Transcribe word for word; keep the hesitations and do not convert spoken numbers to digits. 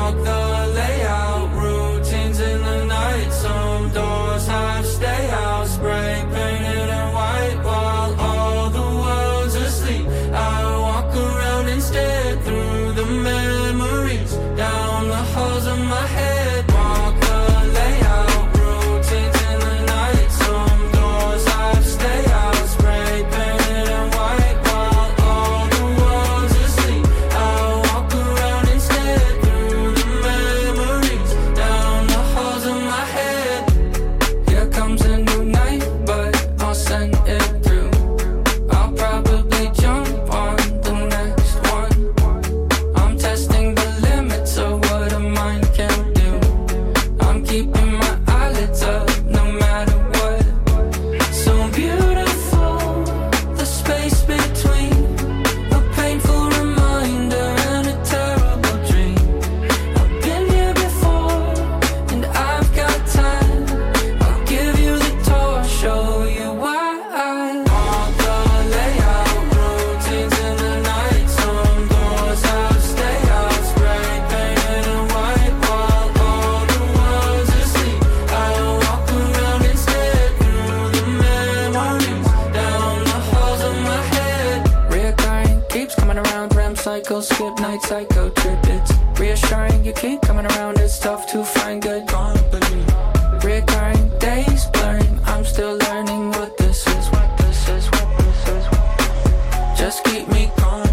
Walk the layout, routines in the night. Some doors have stay out, spray painted and white while all the world's asleep. I walk around instead through the memories, down the halls of my head. Walk the layout, routines in the night. Some doors have stay out, spray painted and white while all the world's asleep. I walk around instead through the memories, down the halls of my head. Here comes a new night, but I'll send it through. I'll probably jump on the next one. I'm testing the limits of what a mind can do. I'm keeping my eyelids up no matter what. So beautiful, the space between a painful reminder and a terrible dream. I've been here before and I've got time. I'll give you the tour, show you why. Walk the layout, routines in the night. Some doors have stay out, spray painted and white while all the world's asleep. I walk around instead through the memories, down the halls of my head. Reoccurring, keeps coming around. REM cycle, skip night, psycho trip. It's reassuring, you keep coming around. It's tough to find good company. Reoccurring, days blurring. I'm still learning what this is, what this is, what this is. Just keep me calm.